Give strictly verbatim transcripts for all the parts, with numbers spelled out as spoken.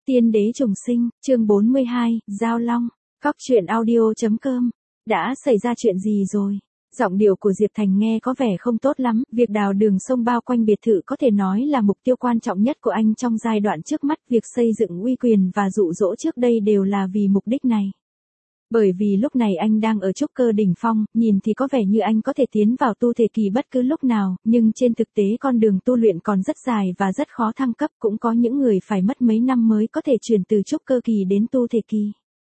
Tiên đế trùng sinh, chương bốn mươi hai, Giao Long, Cóc truyện audio.com. Đã xảy ra chuyện gì rồi? Giọng điệu của Diệp Thành nghe có vẻ không tốt lắm, việc đào đường sông bao quanh biệt thự có thể nói là mục tiêu quan trọng nhất của anh trong giai đoạn trước mắt, việc xây dựng uy quyền và dụ dỗ trước đây đều là vì mục đích này. Bởi vì lúc này anh đang ở trúc cơ đỉnh phong, nhìn thì có vẻ như anh có thể tiến vào tu thể kỳ bất cứ lúc nào, nhưng trên thực tế con đường tu luyện còn rất dài và rất khó thăng cấp, cũng có những người phải mất mấy năm mới có thể chuyển từ trúc cơ kỳ đến tu thể kỳ.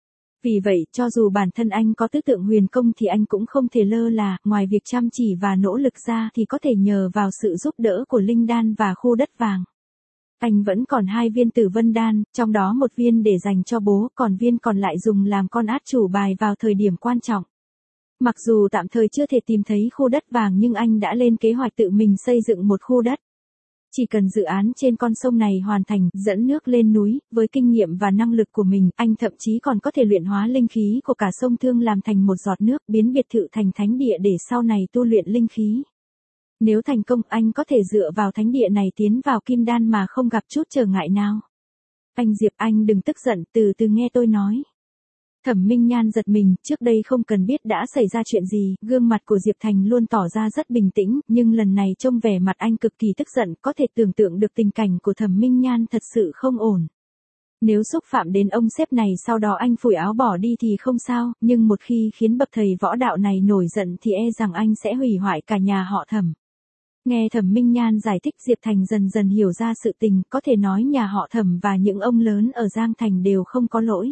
Vì vậy, cho dù bản thân anh có tứ tượng huyền công thì anh cũng không thể lơ là, ngoài việc chăm chỉ và nỗ lực ra thì có thể nhờ vào sự giúp đỡ của linh đan và khu đất vàng. Anh vẫn còn hai viên tử vân đan, trong đó một viên để dành cho bố, còn viên còn lại dùng làm con át chủ bài vào thời điểm quan trọng. Mặc dù tạm thời chưa thể tìm thấy khu đất vàng nhưng anh đã lên kế hoạch tự mình xây dựng một khu đất. Chỉ cần dự án trên con sông này hoàn thành, dẫn nước lên núi, với kinh nghiệm và năng lực của mình, anh thậm chí còn có thể luyện hóa linh khí của cả sông Thương làm thành một giọt nước, biến biệt thự thành thánh địa để sau này tu luyện linh khí. Nếu thành công, anh có thể dựa vào thánh địa này tiến vào kim đan mà không gặp chút trở ngại nào. Anh Diệp, anh đừng tức giận, từ từ nghe tôi nói. Thẩm Minh Nhan giật mình, trước đây không cần biết đã xảy ra chuyện gì, gương mặt của Diệp Thành luôn tỏ ra rất bình tĩnh, nhưng lần này trông vẻ mặt anh cực kỳ tức giận, có thể tưởng tượng được tình cảnh của Thẩm Minh Nhan thật sự không ổn. Nếu xúc phạm đến ông sếp này sau đó anh phủi áo bỏ đi thì không sao, nhưng một khi khiến bậc thầy võ đạo này nổi giận thì e rằng anh sẽ hủy hoại cả nhà họ Thẩm. Nghe Thẩm Minh Nhan giải thích, Diệp Thành dần dần hiểu ra sự tình, có thể nói nhà họ Thẩm và những ông lớn ở Giang Thành đều không có lỗi.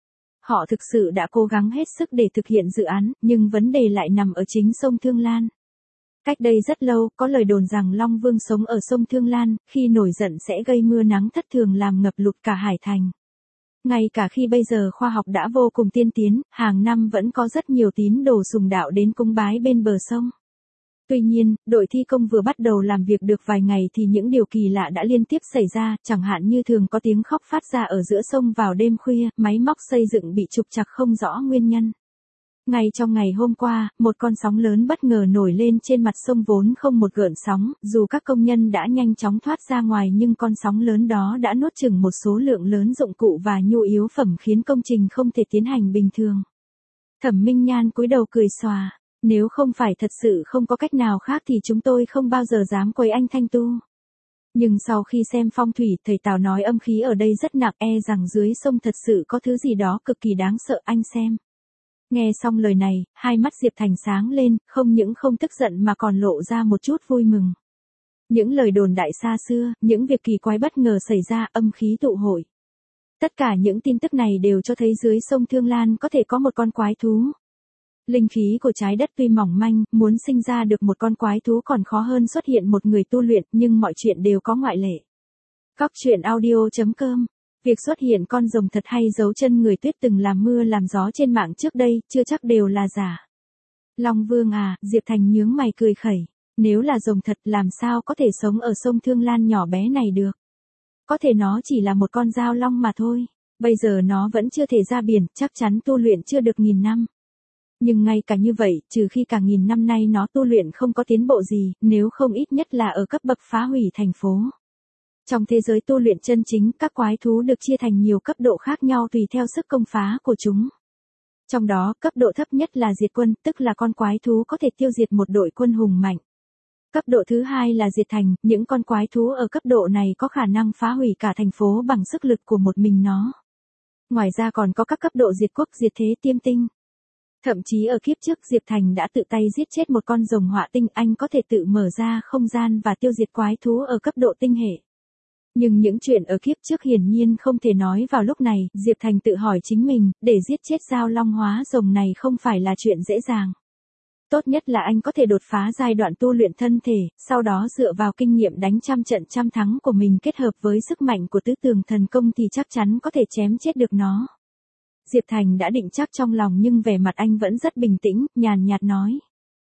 Họ thực sự đã cố gắng hết sức để thực hiện dự án, nhưng vấn đề lại nằm ở chính sông Thương Lan. Cách đây rất lâu, có lời đồn rằng Long Vương sống ở sông Thương Lan, khi nổi giận sẽ gây mưa nắng thất thường làm ngập lụt cả Hải Thành. Ngay cả khi bây giờ khoa học đã vô cùng tiên tiến, hàng năm vẫn có rất nhiều tín đồ sùng đạo đến cúng bái bên bờ sông. Tuy nhiên, đội thi công vừa bắt đầu làm việc được vài ngày thì những điều kỳ lạ đã liên tiếp xảy ra, chẳng hạn như thường có tiếng khóc phát ra ở giữa sông vào đêm khuya, máy móc xây dựng bị trục trặc không rõ nguyên nhân. Ngay trong ngày hôm qua, một con sóng lớn bất ngờ nổi lên trên mặt sông vốn không một gợn sóng, dù các công nhân đã nhanh chóng thoát ra ngoài nhưng con sóng lớn đó đã nuốt chửng một số lượng lớn dụng cụ và nhu yếu phẩm khiến công trình không thể tiến hành bình thường. Thẩm Minh Nhan cúi đầu cười xòa. Nếu không phải thật sự không có cách nào khác thì chúng tôi không bao giờ dám quấy anh Thanh tu. Nhưng sau khi xem phong thủy, thầy Tào nói âm khí ở đây rất nặng, e rằng dưới sông thật sự có thứ gì đó cực kỳ đáng sợ, anh xem. Nghe xong lời này, hai mắt Diệp Thành sáng lên, không những không tức giận mà còn lộ ra một chút vui mừng. Những lời đồn đại xa xưa, những việc kỳ quái bất ngờ xảy ra, âm khí tụ hội. Tất cả những tin tức này đều cho thấy dưới sông Thương Lan có thể có một con quái thú. Linh khí của trái đất tuy mỏng manh, muốn sinh ra được một con quái thú còn khó hơn xuất hiện một người tu luyện, nhưng mọi chuyện đều có ngoại lệ. Cóc truyện audio.com. Việc xuất hiện con rồng thật hay dấu chân người tuyết từng làm mưa làm gió trên mạng trước đây, chưa chắc đều là giả. Long Vương à, Diệp Thành nhướng mày cười khẩy. Nếu là rồng thật làm sao có thể sống ở sông Thương Lan nhỏ bé này được. Có thể nó chỉ là một con dao long mà thôi. Bây giờ nó vẫn chưa thể ra biển, chắc chắn tu luyện chưa được nghìn năm. Nhưng ngay cả như vậy, trừ khi cả nghìn năm nay nó tu luyện không có tiến bộ gì, nếu không ít nhất là ở cấp bậc phá hủy thành phố. Trong thế giới tu luyện chân chính, các quái thú được chia thành nhiều cấp độ khác nhau tùy theo sức công phá của chúng. Trong đó, cấp độ thấp nhất là diệt quân, tức là con quái thú có thể tiêu diệt một đội quân hùng mạnh. Cấp độ thứ hai là diệt thành, những con quái thú ở cấp độ này có khả năng phá hủy cả thành phố bằng sức lực của một mình nó. Ngoài ra còn có các cấp độ diệt quốc, diệt thế, tiêm tinh. Thậm chí ở kiếp trước Diệp Thành đã tự tay giết chết một con rồng hỏa tinh, anh có thể tự mở ra không gian và tiêu diệt quái thú ở cấp độ tinh hệ. Nhưng những chuyện ở kiếp trước hiển nhiên không thể nói vào lúc này, Diệp Thành tự hỏi chính mình, để giết chết giao long hóa rồng này không phải là chuyện dễ dàng. Tốt nhất là anh có thể đột phá giai đoạn tu luyện thân thể, sau đó dựa vào kinh nghiệm đánh trăm trận trăm thắng của mình kết hợp với sức mạnh của tứ tường thần công thì chắc chắn có thể chém chết được nó. Diệp Thành đã định chắc trong lòng nhưng vẻ mặt anh vẫn rất bình tĩnh, nhàn nhạt nói.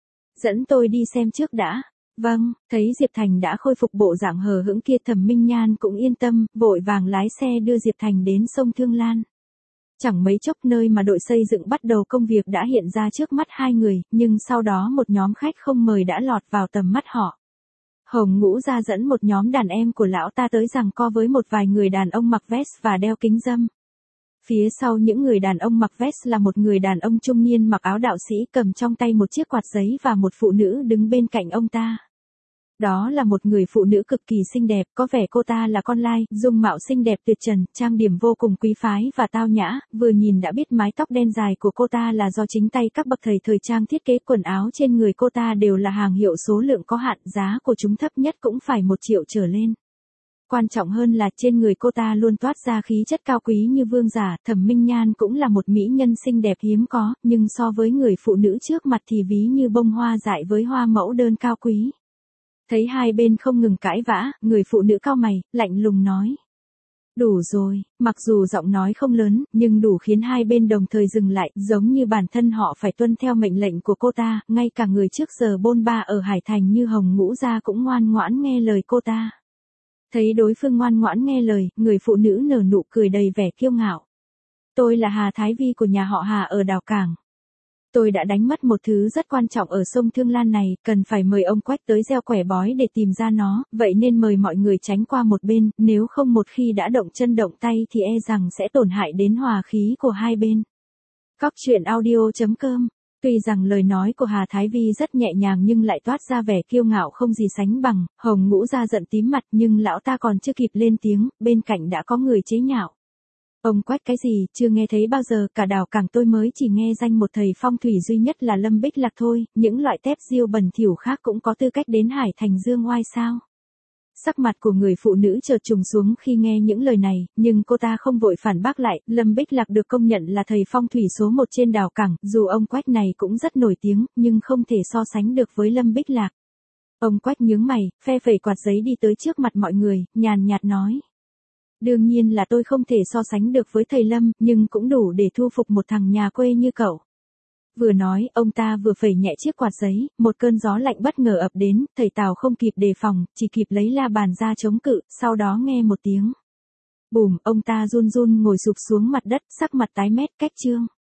Dẫn tôi đi xem trước đã. Vâng, thấy Diệp Thành đã khôi phục bộ dạng hờ hững kia, Thẩm Minh Nhan cũng yên tâm, vội vàng lái xe đưa Diệp Thành đến sông Thương Lan. Chẳng mấy chốc nơi mà đội xây dựng bắt đầu công việc đã hiện ra trước mắt hai người, nhưng sau đó một nhóm khách không mời đã lọt vào tầm mắt họ. Hồng Ngũ Gia dẫn một nhóm đàn em của lão ta tới giằng co với một vài người đàn ông mặc vest và đeo kính râm. Phía sau những người đàn ông mặc vest là một người đàn ông trung niên mặc áo đạo sĩ cầm trong tay một chiếc quạt giấy và một phụ nữ đứng bên cạnh ông ta. Đó là một người phụ nữ cực kỳ xinh đẹp, có vẻ cô ta là con lai, dung mạo xinh đẹp tuyệt trần, trang điểm vô cùng quý phái và tao nhã, vừa nhìn đã biết mái tóc đen dài của cô ta là do chính tay các bậc thầy thời trang thiết kế, quần áo trên người cô ta đều là hàng hiệu số lượng có hạn, giá của chúng thấp nhất cũng phải một triệu trở lên. Quan trọng hơn là trên người cô ta luôn toát ra khí chất cao quý như vương giả. Thẩm Minh Nhan cũng là một mỹ nhân xinh đẹp hiếm có, nhưng so với người phụ nữ trước mặt thì ví như bông hoa dại với hoa mẫu đơn cao quý. Thấy hai bên không ngừng cãi vã, người phụ nữ cau mày, lạnh lùng nói. Đủ rồi, mặc dù giọng nói không lớn, nhưng đủ khiến hai bên đồng thời dừng lại, giống như bản thân họ phải tuân theo mệnh lệnh của cô ta, ngay cả người trước giờ bôn ba ở Hải Thành như Hồng Ngũ Gia cũng ngoan ngoãn nghe lời cô ta. Thấy đối phương ngoan ngoãn nghe lời, người phụ nữ nở nụ cười đầy vẻ kiêu ngạo. Tôi là Hà Thái Vi của nhà họ Hà ở đảo Cảng. Tôi đã đánh mất một thứ rất quan trọng ở sông Thương Lan này, cần phải mời ông Quách tới gieo quẻ bói để tìm ra nó, vậy nên mời mọi người tránh qua một bên, nếu không một khi đã động chân động tay thì e rằng sẽ tổn hại đến hòa khí của hai bên. Cóc truyện audio chấm com. Tuy rằng lời nói của Hà Thái Vi rất nhẹ nhàng nhưng lại toát ra vẻ kiêu ngạo không gì sánh bằng, Hồng Ngũ Gia giận tím mặt nhưng lão ta còn chưa kịp lên tiếng, bên cạnh đã có người chế nhạo. Ông Quách cái gì, chưa nghe thấy bao giờ, cả đảo Cảng tôi mới chỉ nghe danh một thầy phong thủy duy nhất là Lâm Bích Lạc thôi, những loại tép diêu bẩn thỉu khác cũng có tư cách đến Hải Thành dương oai sao? Sắc mặt của người phụ nữ chợt trùng xuống khi nghe những lời này, nhưng cô ta không vội phản bác lại, Lâm Bích Lạc được công nhận là thầy phong thủy số một trên đảo Cảng, dù ông Quách này cũng rất nổi tiếng, nhưng không thể so sánh được với Lâm Bích Lạc. Ông Quách nhướng mày, phe phẩy quạt giấy đi tới trước mặt mọi người, nhàn nhạt nói. Đương nhiên là tôi không thể so sánh được với thầy Lâm, nhưng cũng đủ để thu phục một thằng nhà quê như cậu. Vừa nói, ông ta vừa phẩy nhẹ chiếc quạt giấy, một cơn gió lạnh bất ngờ ập đến, thầy Tào không kịp đề phòng, chỉ kịp lấy la bàn ra chống cự, sau đó nghe một tiếng. Bùm, ông ta run run ngồi sụp xuống mặt đất, sắc mặt tái mét, cách chương.